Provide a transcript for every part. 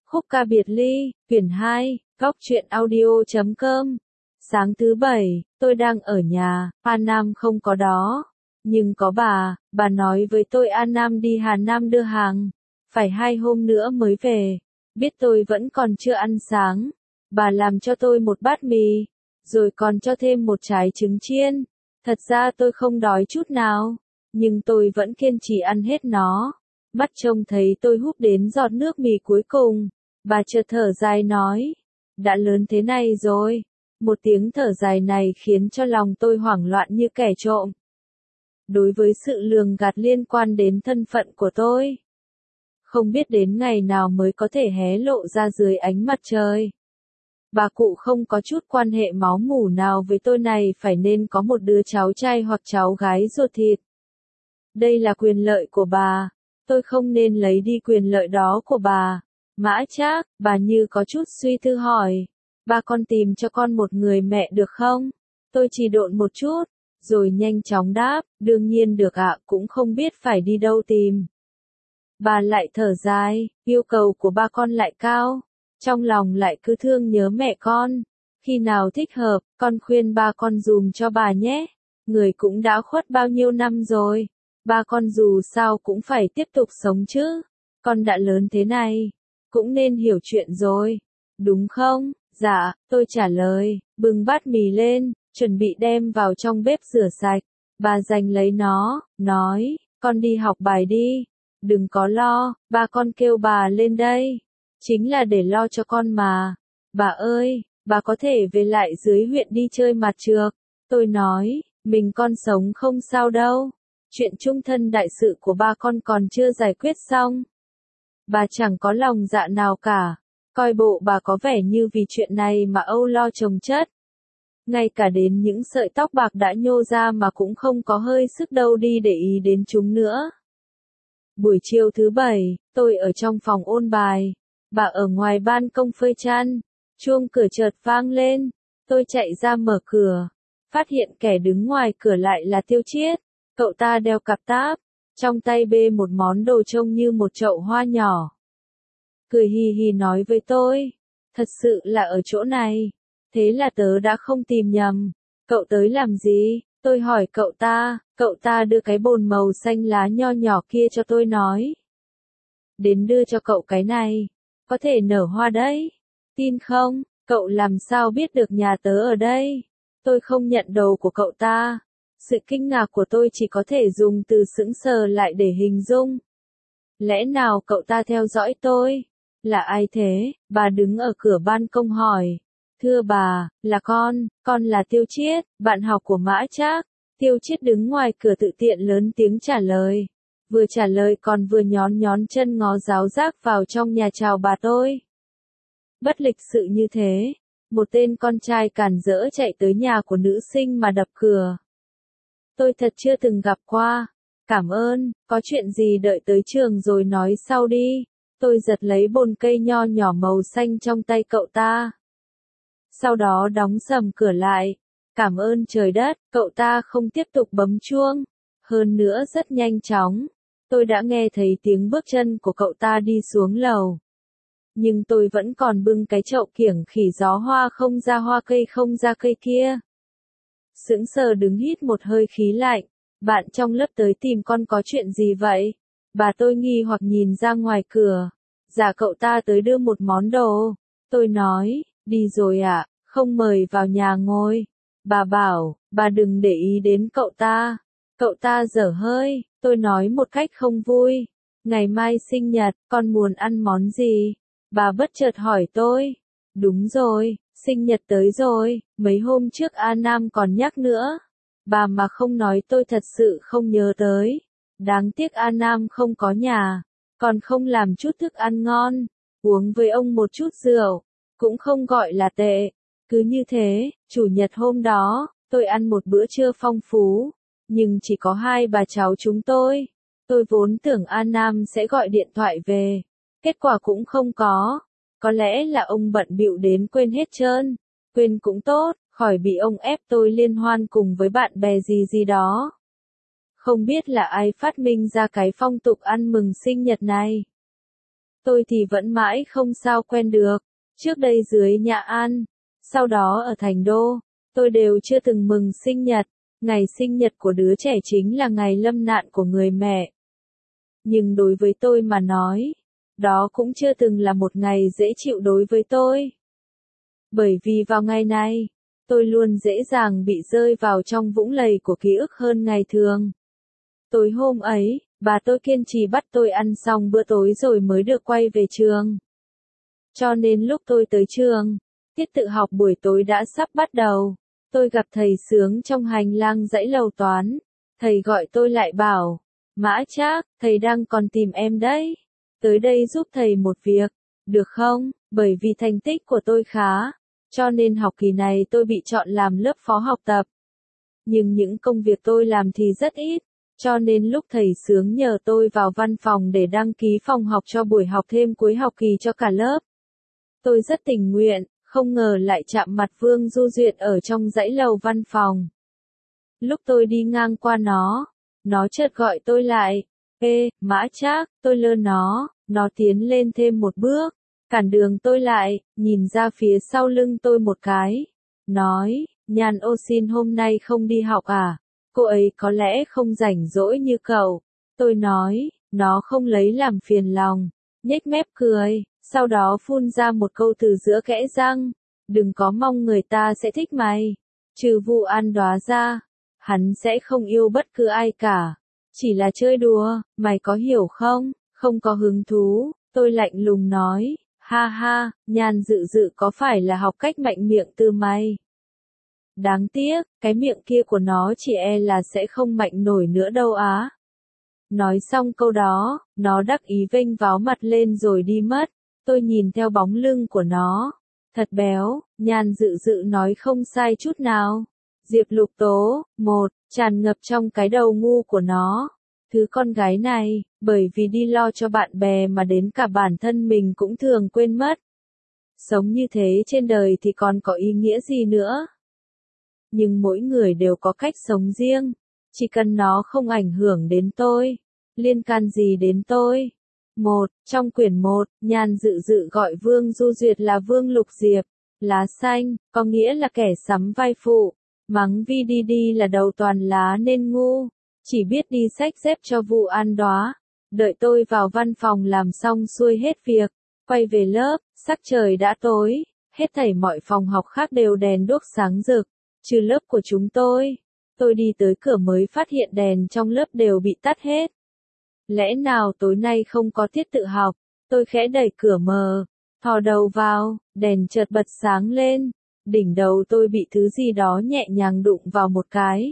Khúc ca biệt ly, quyển 2, góc truyện audio.com. Sáng thứ Bảy, tôi đang ở nhà, An Nam không có đó. Nhưng có bà nói với tôi An Nam đi Hà Nam đưa hàng, phải 2 hôm nữa mới về. Biết tôi vẫn còn chưa ăn sáng, bà làm cho tôi một bát mì, rồi còn cho thêm một trái trứng chiên. Thật ra tôi không đói chút nào, nhưng tôi vẫn kiên trì ăn hết nó. Mắt trông thấy tôi húp đến giọt nước mì cuối cùng, bà chợt thở dài nói, đã lớn thế này rồi. Một tiếng thở dài này khiến cho lòng tôi hoảng loạn như kẻ trộm. Đối với sự lường gạt liên quan đến thân phận của tôi, không biết đến ngày nào mới có thể hé lộ ra dưới ánh mặt trời. Bà cụ không có chút quan hệ máu mủ nào với tôi này phải nên có một đứa cháu trai hoặc cháu gái ruột thịt. Đây là quyền lợi của bà, tôi không nên lấy đi quyền lợi đó của bà. Mã Trác, bà như có chút suy tư hỏi, ba con tìm cho con một người mẹ được không? Tôi chỉ độn một chút, rồi nhanh chóng đáp, đương nhiên được ạ, cũng không biết phải đi đâu tìm. Bà lại thở dài, yêu cầu của ba con lại cao, trong lòng lại cứ thương nhớ mẹ con. Khi nào thích hợp, con khuyên ba con dùm cho bà nhé. Người cũng đã khuất bao nhiêu năm rồi, ba con dù sao cũng phải tiếp tục sống chứ. Con đã lớn thế này, cũng nên hiểu chuyện rồi, đúng không? Dạ, tôi trả lời, bưng bát mì lên, chuẩn bị đem vào trong bếp rửa sạch. Bà giành lấy nó, nói, con đi học bài đi, đừng có lo, ba con kêu bà lên đây, chính là để lo cho con mà. Bà ơi, bà có thể về lại dưới huyện đi chơi mặt trược. Tôi nói, mình con sống không sao đâu, chuyện chung thân đại sự của ba con còn chưa giải quyết xong. Bà chẳng có lòng dạ nào cả, coi bộ bà có vẻ như vì chuyện này mà âu lo chồng chất. Ngay cả đến những sợi tóc bạc đã nhô ra mà cũng không có hơi sức đâu đi để ý đến chúng nữa. Buổi chiều thứ Bảy, tôi ở trong phòng ôn bài, bà ở ngoài ban công phơi chăn, chuông cửa chợt vang lên, tôi chạy ra mở cửa, phát hiện kẻ đứng ngoài cửa lại là Tiêu Chiết, cậu ta đeo cặp táp, trong tay bê một món đồ trông như một chậu hoa nhỏ. Cười hì hì nói với tôi, thật sự là ở chỗ này, thế là tớ đã không tìm nhầm. Cậu tới làm gì? Tôi hỏi cậu ta đưa cái bồn màu xanh lá nho nhỏ kia cho tôi nói. Đến đưa cho cậu cái này, có thể nở hoa đấy. Tin không? Cậu làm sao biết được nhà tớ ở đây? Tôi không nhận đồ của cậu ta. Sự kinh ngạc của tôi chỉ có thể dùng từ sững sờ lại để hình dung. Lẽ nào cậu ta theo dõi tôi? Là ai thế? Bà đứng ở cửa ban công hỏi. Thưa bà, là con là Tiêu Chiết, bạn học của Mã Trác. Tiêu Chiết đứng ngoài cửa tự tiện lớn tiếng trả lời. Vừa trả lời còn vừa nhón chân ngó giáo giác vào trong nhà chào bà tôi. Bất lịch sự như thế, một tên con trai cản rỡ chạy tới nhà của nữ sinh mà đập cửa. Tôi thật chưa từng gặp qua. Cảm ơn, có chuyện gì đợi tới trường rồi nói sau đi. Tôi giật lấy bồn cây nho nhỏ màu xanh trong tay cậu ta. Sau đó đóng sầm cửa lại. Cảm ơn trời đất, cậu ta không tiếp tục bấm chuông. Hơn nữa rất nhanh chóng, tôi đã nghe thấy tiếng bước chân của cậu ta đi xuống lầu. Nhưng tôi vẫn còn bưng cái chậu kiểng khỉ gió hoa không ra hoa cây không ra cây kia. Sững sờ đứng hít một hơi khí lạnh. Bạn trong lớp tới tìm con có chuyện gì vậy? Bà tôi nghi hoặc nhìn ra ngoài cửa. Dạ cậu ta tới đưa một món đồ. Tôi nói, đi rồi ạ, không mời vào nhà ngồi. Bà bảo, bà đừng để ý đến cậu ta. Cậu ta dở hơi, tôi nói một cách không vui. Ngày mai sinh nhật, con muốn ăn món gì? Bà bất chợt hỏi tôi. Đúng rồi, sinh nhật tới rồi, mấy hôm trước A Nam còn nhắc nữa. Bà mà không nói tôi thật sự không nhớ tới. Đáng tiếc A Nam không có nhà, còn không làm chút thức ăn ngon, uống với ông một chút rượu, cũng không gọi là tệ. Cứ như thế, chủ nhật hôm đó, tôi ăn một bữa trưa phong phú, nhưng chỉ có hai bà cháu chúng tôi. Tôi vốn tưởng A Nam sẽ gọi điện thoại về, kết quả cũng không có lẽ là ông bận bịu đến quên hết trơn. Quên cũng tốt, khỏi bị ông ép tôi liên hoan cùng với bạn bè gì đó. Không biết là ai phát minh ra cái phong tục ăn mừng sinh nhật này. Tôi thì vẫn mãi không sao quen được. Trước đây dưới nhà ăn, sau đó ở thành đô, tôi đều chưa từng mừng sinh nhật. Ngày sinh nhật của đứa trẻ chính là ngày lâm nạn của người mẹ. Nhưng đối với tôi mà nói, đó cũng chưa từng là một ngày dễ chịu đối với tôi. Bởi vì vào ngày này, tôi luôn dễ dàng bị rơi vào trong vũng lầy của ký ức hơn ngày thường. Tối hôm ấy, bà tôi kiên trì bắt tôi ăn xong bữa tối rồi mới được quay về trường. Cho nên lúc tôi tới trường, tiết tự học buổi tối đã sắp bắt đầu. Tôi gặp thầy Sướng trong hành lang dãy lầu toán. Thầy gọi tôi lại bảo, Mã Trác, thầy đang còn tìm em đấy. Tới đây giúp thầy một việc, được không? Bởi vì thành tích của tôi khá, cho nên học kỳ này tôi bị chọn làm lớp phó học tập. Nhưng những công việc tôi làm thì rất ít, cho nên lúc thầy Sướng nhờ tôi vào văn phòng để đăng ký phòng học cho buổi học thêm cuối học kỳ cho cả lớp. Tôi rất tình nguyện, không ngờ lại chạm mặt Vương Du Duyệt ở trong dãy lầu văn phòng. Lúc tôi đi ngang qua nó chợt gọi tôi lại. Ê, Mã Trác, tôi lơ nó tiến lên thêm một bước, cản đường tôi lại, nhìn ra phía sau lưng tôi một cái. Nói, Nhan Ô Xin hôm nay không đi học à? Cô ấy có lẽ không rảnh rỗi như cậu. Tôi nói, nó không lấy làm phiền lòng, nhếch mép cười, sau đó phun ra một câu từ giữa kẽ răng. Đừng có mong người ta sẽ thích mày. Trừ Vu An Đoá ra, hắn sẽ không yêu bất cứ ai cả. Chỉ là chơi đùa, mày có hiểu không? Không có hứng thú, tôi lạnh lùng nói. Ha ha, Nhan Dự Dự có phải là học cách mạnh miệng từ mày? Đáng tiếc, cái miệng kia của nó chỉ e là sẽ không mạnh nổi nữa đâu á. Nói xong câu đó, nó đắc ý vênh váo mặt lên rồi đi mất. Tôi nhìn theo bóng lưng của nó. Thật béo, Nhan Dự Dự nói không sai chút nào. Diệp Lục Tố, tràn ngập trong cái đầu ngu của nó. Thứ con gái này, bởi vì đi lo cho bạn bè mà đến cả bản thân mình cũng thường quên mất. Sống như thế trên đời thì còn có ý nghĩa gì nữa? Nhưng mỗi người đều có cách sống riêng. Chỉ cần nó không ảnh hưởng đến tôi, liên can gì đến tôi? Trong quyển 1, Nhan Dự Dự gọi Vương Du Duyệt là Vương Lục Diệp. Lá xanh, có nghĩa là kẻ sắm vai phụ. Mắng VDD là đầu toàn lá nên ngu. Chỉ biết đi xách dép cho Vu An Đoá. Đợi tôi vào văn phòng làm xong xuôi hết việc, quay về lớp, sắc trời đã tối, hết thảy mọi phòng học khác đều đèn đuốc sáng rực, trừ lớp của chúng tôi. Tôi đi tới cửa mới phát hiện đèn trong lớp đều bị tắt hết. Lẽ nào tối nay không có tiết tự học? Tôi khẽ đẩy cửa mờ, thò đầu vào, đèn chợt bật sáng lên. Đỉnh đầu tôi bị thứ gì đó nhẹ nhàng đụng vào một cái.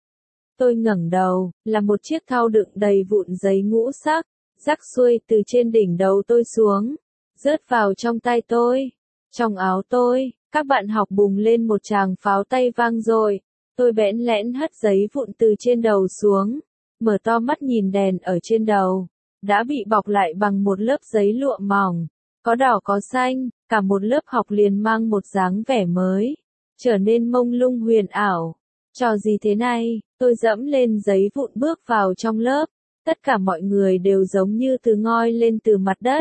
Tôi ngẩng đầu, là một chiếc thau đựng đầy vụn giấy ngũ sắc, rắc xuôi từ trên đỉnh đầu tôi xuống, rớt vào trong tay tôi. Trong áo tôi, các bạn học bùng lên một tràng pháo tay vang dội. Tôi bẽn lẽn hất giấy vụn từ trên đầu xuống, mở to mắt nhìn đèn ở trên đầu, đã bị bọc lại bằng một lớp giấy lụa mỏng, có đỏ có xanh, cả một lớp học liền mang một dáng vẻ mới, trở nên mông lung huyền ảo. Trò gì thế này? Tôi dẫm lên giấy vụn bước vào trong lớp, tất cả mọi người đều giống như từ ngoi lên từ mặt đất.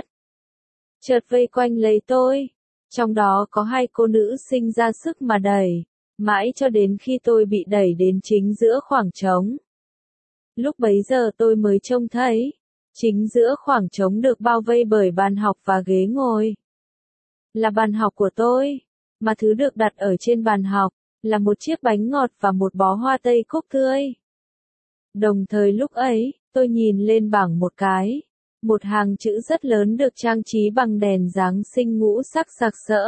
Chợt vây quanh lấy tôi, trong đó có 2 cô nữ sinh ra sức mà đẩy, mãi cho đến khi tôi bị đẩy đến chính giữa khoảng trống. Lúc bấy giờ tôi mới trông thấy, chính giữa khoảng trống được bao vây bởi bàn học và ghế ngồi. Là bàn học của tôi, mà thứ được đặt ở trên bàn học, là một chiếc bánh ngọt và một bó hoa tây cúc tươi. Đồng thời lúc ấy, tôi nhìn lên bảng một cái. Một hàng chữ rất lớn được trang trí bằng đèn Giáng sinh ngũ sắc sặc sỡ.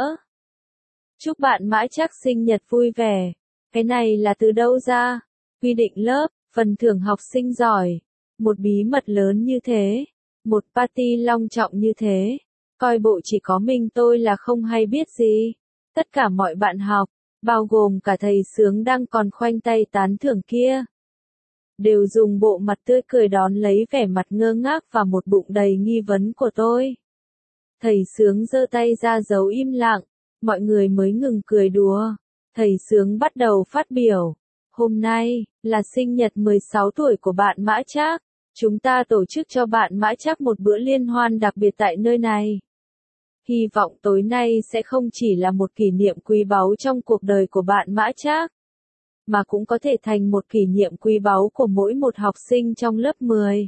Chúc bạn Mã Trác sinh nhật vui vẻ. Cái này là từ đâu ra? Quy định lớp, phần thưởng học sinh giỏi. Một bí mật lớn như thế. Một party long trọng như thế. Coi bộ chỉ có mình tôi là không hay biết gì. Tất cả mọi bạn học, bao gồm cả thầy Sướng đang còn khoanh tay tán thưởng kia, đều dùng bộ mặt tươi cười đón lấy vẻ mặt ngơ ngác và một bụng đầy nghi vấn của tôi. Thầy Sướng giơ tay ra dấu im lặng, mọi người mới ngừng cười đùa. Thầy Sướng bắt đầu phát biểu. Hôm nay, là sinh nhật 16 tuổi của bạn Mã Trác. chúng ta tổ chức cho bạn Mã Trác một bữa liên hoan đặc biệt tại nơi này. Hy vọng tối nay sẽ không chỉ là một kỷ niệm quý báu trong cuộc đời của bạn Mã Trác, mà cũng có thể thành một kỷ niệm quý báu của mỗi một học sinh trong lớp 10.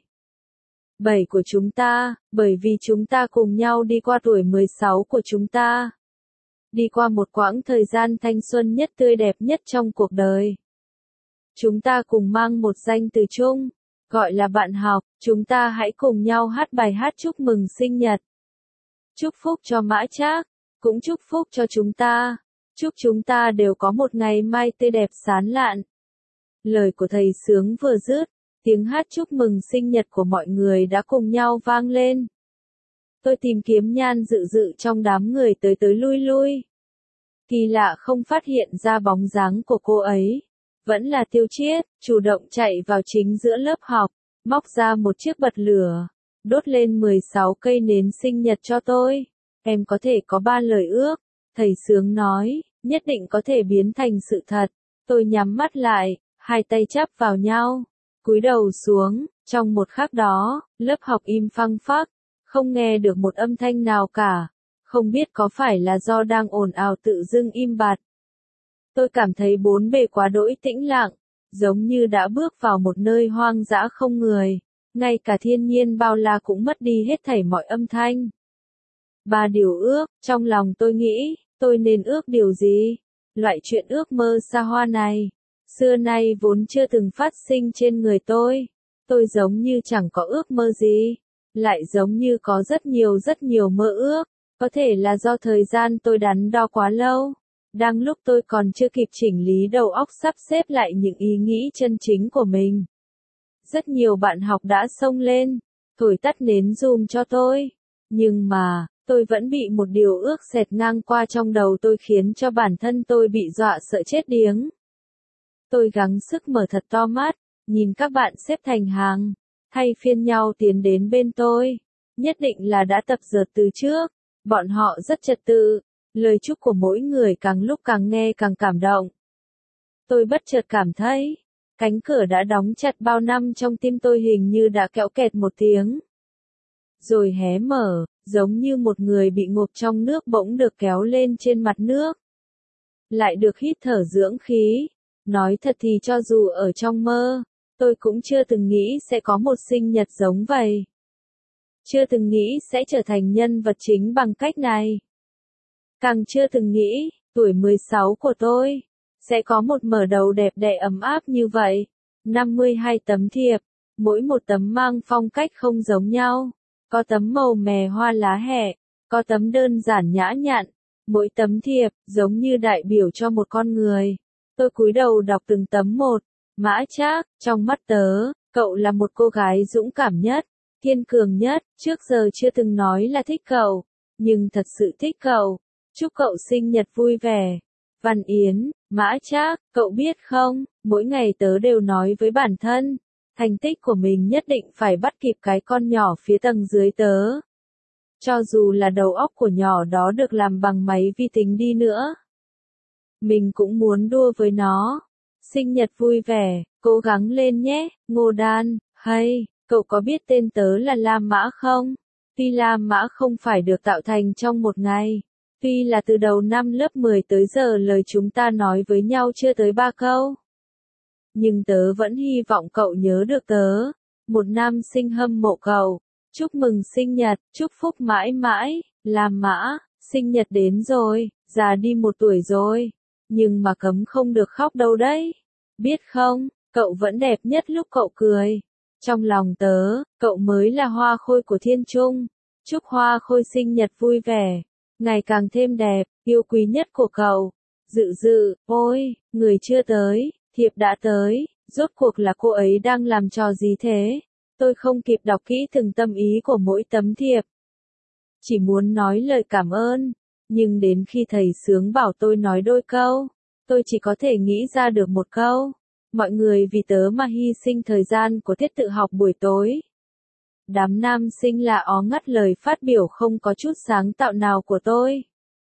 7 của chúng ta, bởi vì chúng ta cùng nhau đi qua tuổi 16 của chúng ta. Đi qua một quãng thời gian thanh xuân nhất tươi đẹp nhất trong cuộc đời. Chúng ta cùng mang một danh từ chung, gọi là bạn học, chúng ta hãy cùng nhau hát bài hát chúc mừng sinh nhật. Chúc phúc cho Mã Trác, cũng chúc phúc cho chúng ta. Chúc chúng ta đều có một ngày mai tươi đẹp sáng lạn. Lời của thầy sướng vừa dứt, tiếng hát chúc mừng sinh nhật của mọi người đã cùng nhau vang lên. Tôi tìm kiếm Nhan Dự Dự trong đám người tới tới lui lui. Kỳ lạ không phát hiện ra bóng dáng của cô ấy. Vẫn là Tiêu Chiết, chủ động chạy vào chính giữa lớp học, móc ra một chiếc bật lửa, đốt lên 16 cây nến sinh nhật cho tôi. Em có thể có 3 lời ước, thầy sướng nói, nhất định có thể biến thành sự thật. Tôi nhắm mắt lại, hai tay chắp vào nhau, cúi đầu xuống, trong một khắc đó, lớp học im phăng phắc, không nghe được một âm thanh nào cả. Không biết có phải là do đang ồn ào tự dưng im bặt. Tôi cảm thấy bốn bề quá đỗi tĩnh lặng, giống như đã bước vào một nơi hoang dã không người, ngay cả thiên nhiên bao la cũng mất đi hết thảy mọi âm thanh. 3 điều ước, trong lòng tôi nghĩ, tôi nên ước điều gì? Loại chuyện ước mơ xa hoa này, xưa nay vốn chưa từng phát sinh trên người tôi. Tôi giống như chẳng có ước mơ gì, lại giống như có rất nhiều mơ ước, có thể là do thời gian tôi đắn đo quá lâu. Đang lúc tôi còn chưa kịp chỉnh lý đầu óc sắp xếp lại những ý nghĩ chân chính của mình. Rất nhiều bạn học đã xông lên, thổi tắt nến dùm cho tôi. Nhưng mà, tôi vẫn bị một điều ước xẹt ngang qua trong đầu tôi khiến cho bản thân tôi bị dọa sợ chết điếng. Tôi gắng sức mở thật to mắt, nhìn các bạn xếp thành hàng, thay phiên nhau tiến đến bên tôi. Nhất định là đã tập dượt từ trước, bọn họ rất trật tự. Lời chúc của mỗi người càng lúc càng nghe càng cảm động. Tôi bất chợt cảm thấy, cánh cửa đã đóng chặt bao năm trong tim tôi hình như đã kéo kẹt một tiếng. Rồi hé mở, giống như một người bị ngộp trong nước bỗng được kéo lên trên mặt nước. Lại được hít thở dưỡng khí. Nói thật thì cho dù ở trong mơ, tôi cũng chưa từng nghĩ sẽ có một sinh nhật giống vậy. Chưa từng nghĩ sẽ trở thành nhân vật chính bằng cách này. Càng chưa từng nghĩ, tuổi 16 của tôi, sẽ có một mở đầu đẹp đẽ ấm áp như vậy. 52 tấm thiệp, mỗi một tấm mang phong cách không giống nhau. Có tấm màu mè hoa lá hẹ, có tấm đơn giản nhã nhặn. Mỗi tấm thiệp, giống như đại biểu cho một con người. Tôi cúi đầu đọc từng tấm một. Mã Trác, trong mắt tớ, cậu là một cô gái dũng cảm nhất, kiên cường nhất, trước giờ chưa từng nói là thích cậu, nhưng thật sự thích cậu. Chúc cậu sinh nhật vui vẻ. Văn Yến, Mã Trác, cậu biết không, mỗi ngày tớ đều nói với bản thân, thành tích của mình nhất định phải bắt kịp cái con nhỏ phía tầng dưới tớ. Cho dù là đầu óc của nhỏ đó được làm bằng máy vi tính đi nữa. Mình cũng muốn đua với nó. Sinh nhật vui vẻ, cố gắng lên nhé, Ngô Đan, hay, cậu có biết tên tớ là Lam Mã không? Tuy Lam Mã không phải được tạo thành trong một ngày. Tuy là từ đầu năm lớp 10 tới giờ lời chúng ta nói với nhau chưa tới 3 câu. Nhưng tớ vẫn hy vọng cậu nhớ được tớ. Một nam sinh hâm mộ cậu. Chúc mừng sinh nhật, chúc phúc mãi mãi, Lam Mã, sinh nhật đến rồi, già đi 1 tuổi rồi. Nhưng mà cấm không được khóc đâu đấy. Biết không, cậu vẫn đẹp nhất lúc cậu cười. Trong lòng tớ, cậu mới là hoa khôi của thiên trung. Chúc hoa khôi sinh nhật vui vẻ. Ngày càng thêm đẹp, yêu quý nhất của cậu. Dự Dự, ôi, người chưa tới, thiệp đã tới, rốt cuộc là cô ấy đang làm trò gì thế? Tôi không kịp đọc kỹ từng tâm ý của mỗi tấm thiệp. Chỉ muốn nói lời cảm ơn, nhưng đến khi thầy sướng bảo tôi nói đôi câu, tôi chỉ có thể nghĩ ra được một câu. Mọi người vì tớ mà hy sinh thời gian của tiết tự học buổi tối. Đám nam sinh lạ ó ngắt lời phát biểu không có chút sáng tạo nào của tôi.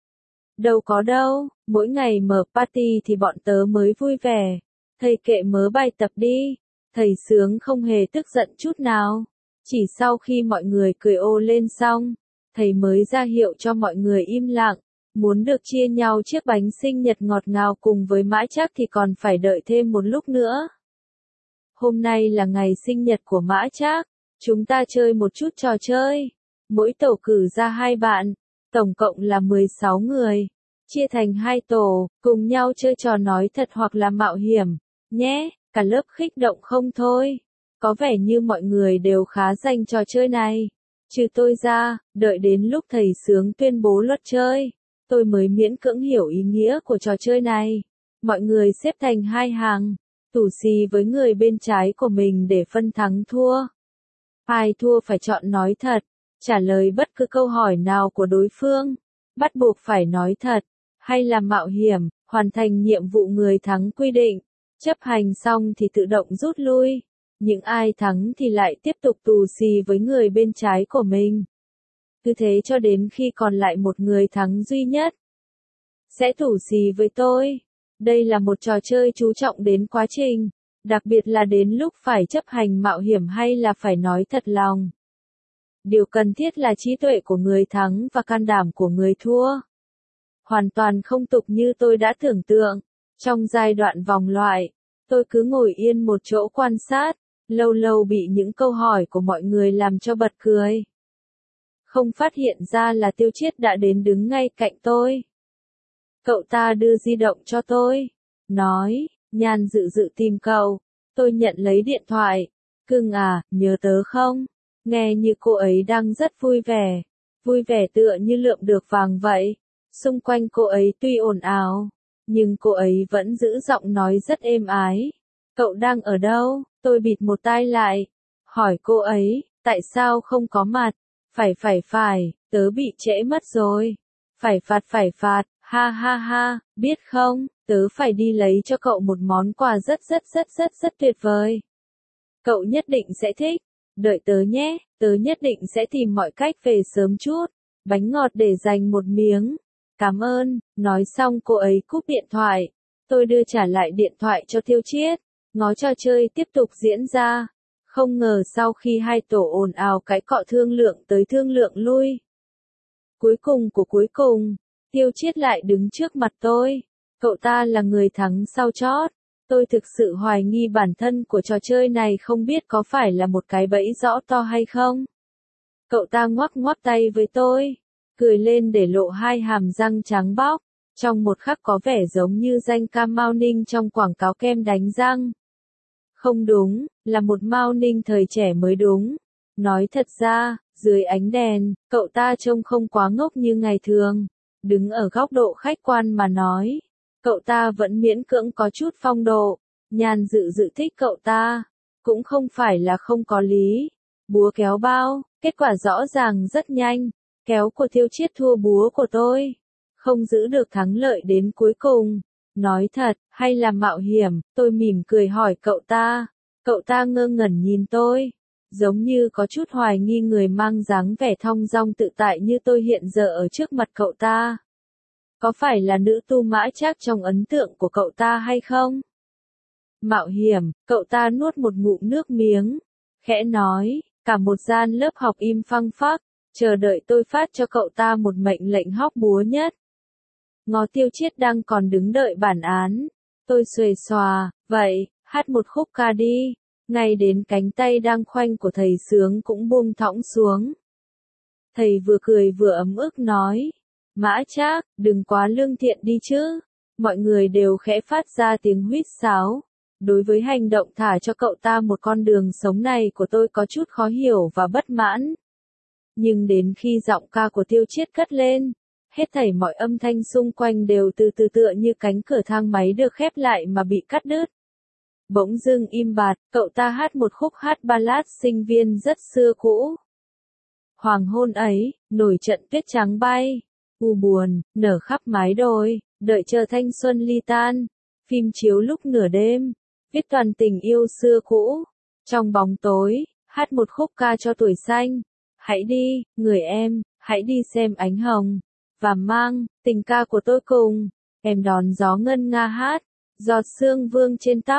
Đâu có đâu, mỗi ngày mở party thì bọn tớ mới vui vẻ. Thầy kệ mớ bài tập đi. Thầy Sướng không hề tức giận chút nào. Chỉ sau khi mọi người cười ồ lên xong, thầy mới ra hiệu cho mọi người im lặng. Muốn được chia nhau chiếc bánh sinh nhật ngọt ngào cùng với Mã Trác thì còn phải đợi thêm một lúc nữa. Hôm nay là ngày sinh nhật của Mã Trác, chúng ta chơi một chút trò chơi. Mỗi tổ cử ra 2 bạn, tổng cộng là 16 người. Chia thành 2 tổ, cùng nhau chơi trò nói thật hoặc là mạo hiểm, nhé. Cả lớp khích động không thôi. Có vẻ như mọi người đều khá rành trò chơi này. Trừ tôi ra, đợi đến lúc thầy Sướng tuyên bố luật chơi, tôi mới miễn cưỡng hiểu ý nghĩa của trò chơi này. Mọi người xếp thành 2 hàng, tù xì với người bên trái của mình để phân thắng thua. Ai thua phải chọn nói thật, trả lời bất cứ câu hỏi nào của đối phương, bắt buộc phải nói thật, hay là mạo hiểm, hoàn thành nhiệm vụ người thắng quy định. Chấp hành xong thì tự động rút lui. Những ai thắng thì lại tiếp tục tù xì với người bên trái của mình. Cứ thế cho đến khi còn lại một người thắng duy nhất sẽ tù xì với tôi. Đây là một trò chơi chú trọng đến quá trình, đặc biệt là đến lúc phải chấp hành mạo hiểm hay là phải nói thật lòng. Điều cần thiết là trí tuệ của người thắng và can đảm của người thua. Hoàn toàn không tục như tôi đã tưởng tượng. Trong giai đoạn vòng loại, tôi cứ ngồi yên một chỗ quan sát, lâu lâu bị những câu hỏi của mọi người làm cho bật cười. Không phát hiện ra là Tiêu Chiết đã đến đứng ngay cạnh tôi. Cậu ta đưa di động cho tôi, nói, Nhan Dự Dự tìm cậu. Tôi nhận lấy điện thoại. Cưng à, nhớ tớ không? Nghe như cô ấy đang rất vui vẻ tựa như lượm được vàng vậy. Xung quanh cô ấy tuy ồn ào, nhưng cô ấy vẫn giữ giọng nói rất êm ái. Cậu đang ở đâu? Tôi bịt một tai lại, hỏi cô ấy, tại sao không có mặt? Phải, tớ bị trễ mất rồi. Phải phạt, ha ha ha, biết không, tớ phải đi lấy cho cậu một món quà rất tuyệt vời. Cậu nhất định sẽ thích, đợi tớ nhé, tớ nhất định sẽ tìm mọi cách về sớm chút. Bánh ngọt để dành một miếng. Cảm ơn, nói xong cô ấy cúp điện thoại. Tôi đưa trả lại điện thoại cho Tiêu Chiết, ngó trò chơi tiếp tục diễn ra. Không ngờ sau khi 2 tổ ồn ào cãi cọ thương lượng tới thương lượng lui. Cuối cùng, Tiêu Chiết lại đứng trước mặt tôi. Cậu ta là người thắng sau chót. Tôi thực sự hoài nghi bản thân của trò chơi này không biết có phải là một cái bẫy rõ to hay không. Cậu ta ngoắc tay với tôi, cười lên để lộ 2 hàm răng trắng bóc, trong một khắc có vẻ giống như danh ca Mao Ninh trong quảng cáo kem đánh răng. Không đúng, là một Mao Ninh thời trẻ mới đúng. Nói thật ra, dưới ánh đèn, cậu ta trông không quá ngốc như ngày thường. Đứng ở góc độ khách quan mà nói, cậu ta vẫn miễn cưỡng có chút phong độ. Nhan Dự Dự thích cậu ta, cũng không phải là không có lý. Búa kéo bao, kết quả rõ ràng rất nhanh. Kéo của Tiêu Chiết thua búa của tôi, không giữ được thắng lợi đến cuối cùng. Nói thật, hay là mạo hiểm, tôi mỉm cười hỏi cậu ta. Cậu ta ngơ ngẩn nhìn tôi, giống như có chút hoài nghi người mang dáng vẻ thong dong tự tại như tôi hiện giờ ở trước mặt cậu ta. Có phải là nữ tu Mã Trác trong ấn tượng của cậu ta hay không? Mạo hiểm, cậu ta nuốt một ngụm nước miếng, khẽ nói, cả một gian lớp học im phăng phắc, chờ đợi tôi phát cho cậu ta một mệnh lệnh hóc búa nhất. Ngó Tiêu Chiết đang còn đứng đợi bản án. Tôi xuề xòa, vậy, hát một khúc ca đi. Ngay đến cánh tay đang khoanh của thầy Sướng cũng buông thõng xuống. Thầy vừa cười vừa ấm ức nói, Mã Trác, đừng quá lương thiện đi chứ. Mọi người đều khẽ phát ra tiếng huýt sáo. Đối với hành động thả cho cậu ta một con đường sống này của tôi có chút khó hiểu và bất mãn. Nhưng đến khi giọng ca của Tiêu Chiết cất lên, hết thảy mọi âm thanh xung quanh đều từ từ tựa như cánh cửa thang máy được khép lại mà bị cắt đứt. Bỗng dưng im bặt, cậu ta hát một khúc hát ballad sinh viên rất xưa cũ. Hoàng hôn ấy, nổi trận tuyết trắng bay, u buồn, nở khắp mái đồi, đợi chờ thanh xuân ly tan, phim chiếu lúc nửa đêm, viết toàn tình yêu xưa cũ. Trong bóng tối, hát một khúc ca cho tuổi xanh. Hãy đi, người em, hãy đi xem ánh hồng, và mang tình ca của tôi cùng. Em đón gió ngân nga hát, giọt sương vương trên tóc,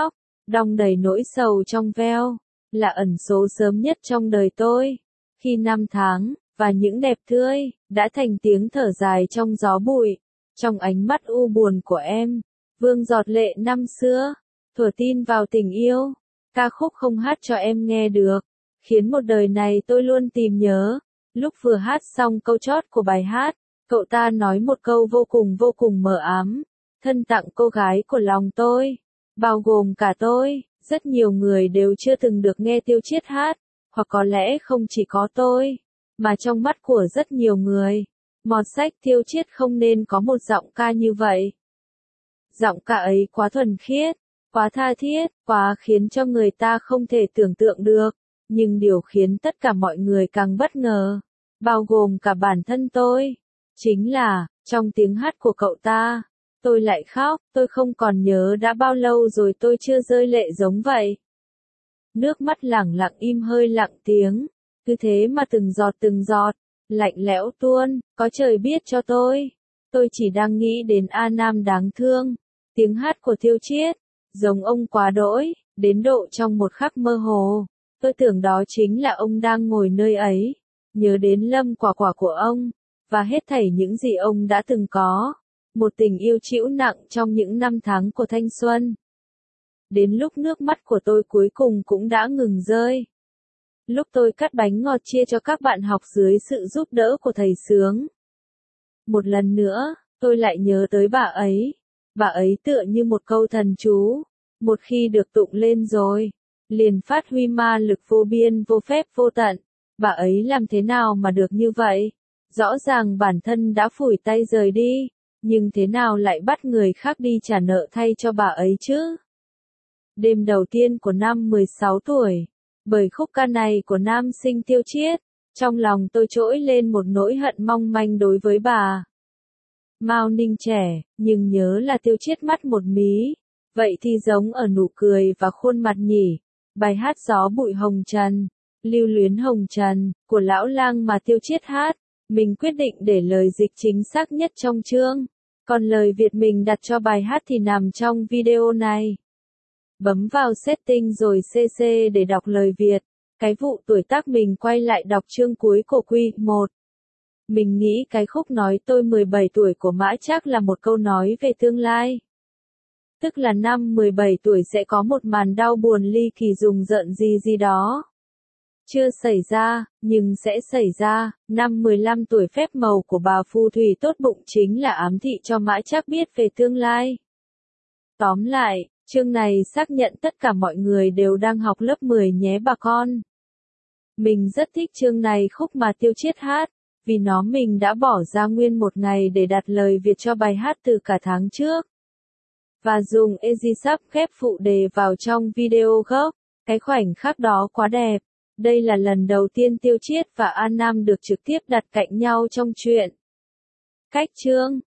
đong đầy nỗi sầu trong veo, là ẩn số sớm nhất trong đời tôi. Khi năm tháng, và những đẹp tươi, đã thành tiếng thở dài trong gió bụi, trong ánh mắt u buồn của em, vương giọt lệ năm xưa, thuở tin vào tình yêu, ca khúc không hát cho em nghe được, khiến một đời này tôi luôn tìm nhớ. Lúc vừa hát xong câu chót của bài hát, cậu ta nói một câu vô cùng mờ ám, thân tặng cô gái của lòng tôi, bao gồm cả tôi. Rất nhiều người đều chưa từng được nghe Tiêu Chiết hát, hoặc có lẽ không chỉ có tôi, mà trong mắt của rất nhiều người, mọt sách Tiêu Chiết không nên có một giọng ca như vậy. Giọng ca ấy quá thuần khiết, quá tha thiết, quá khiến cho người ta không thể tưởng tượng được, nhưng điều khiến tất cả mọi người càng bất ngờ, bao gồm cả bản thân tôi, chính là, trong tiếng hát của cậu ta, tôi lại khóc, tôi không còn nhớ đã bao lâu rồi tôi chưa rơi lệ giống vậy. Nước mắt lẳng lặng im hơi lặng tiếng, cứ thế mà từng giọt, lạnh lẽo tuôn, có trời biết cho tôi chỉ đang nghĩ đến A Nam đáng thương, tiếng hát của Tiêu Chiết, giống ông quá đỗi, đến độ trong một khắc mơ hồ, tôi tưởng đó chính là ông đang ngồi nơi ấy, nhớ đến Lâm Quả Quả của ông, và hết thảy những gì ông đã từng có. Một tình yêu trĩu nặng trong những năm tháng của thanh xuân. Đến lúc nước mắt của tôi cuối cùng cũng đã ngừng rơi. Lúc tôi cắt bánh ngọt chia cho các bạn học dưới sự giúp đỡ của thầy Sướng. Một lần nữa, tôi lại nhớ tới bà ấy. Bà ấy tựa như một câu thần chú. Một khi được tụng lên rồi, liền phát huy ma lực vô biên vô phép vô tận. Bà ấy làm thế nào mà được như vậy? Rõ ràng bản thân đã phủi tay rời đi. Nhưng thế nào lại bắt người khác đi trả nợ thay cho bà ấy chứ? Đêm đầu tiên của năm 16 tuổi, bởi khúc ca này của nam sinh Tiêu Chiết, trong lòng tôi trỗi lên một nỗi hận mong manh đối với bà. Mao Ninh trẻ, nhưng nhớ là Tiêu Chiết mắt một mí, vậy thì giống ở nụ cười và khuôn mặt nhỉ. Bài hát Gió Bụi Hồng Trần, Lưu Luyến Hồng Trần, của Lão Lang mà Tiêu Chiết hát, mình quyết định để lời dịch chính xác nhất trong chương. Còn lời Việt mình đặt cho bài hát thì nằm trong video này. Bấm vào setting rồi CC để đọc lời Việt. Cái vụ tuổi tác mình quay lại đọc chương cuối của Quy 1. Mình nghĩ cái khúc nói tôi 17 tuổi của Mã Trác là một câu nói về tương lai. Tức là năm 17 tuổi sẽ có một màn đau buồn ly kỳ rùng rợn gì đó. Chưa xảy ra, nhưng sẽ xảy ra. Năm 15 tuổi phép màu của bà phù thủy tốt bụng chính là ám thị cho Mã Trác biết về tương lai. Tóm lại, chương này xác nhận tất cả mọi người đều đang học lớp 10 nhé bà con. Mình rất thích chương này khúc mà Tiêu Chiết hát, vì nó mình đã bỏ ra nguyên một ngày để đặt lời Việt cho bài hát từ cả tháng trước. Và dùng Easy ghép phụ đề vào trong video gốc. Cái khoảnh khắc đó quá đẹp. Đây là lần đầu tiên Tiêu Chiết và An Nam được trực tiếp đặt cạnh nhau trong truyện. Cách chương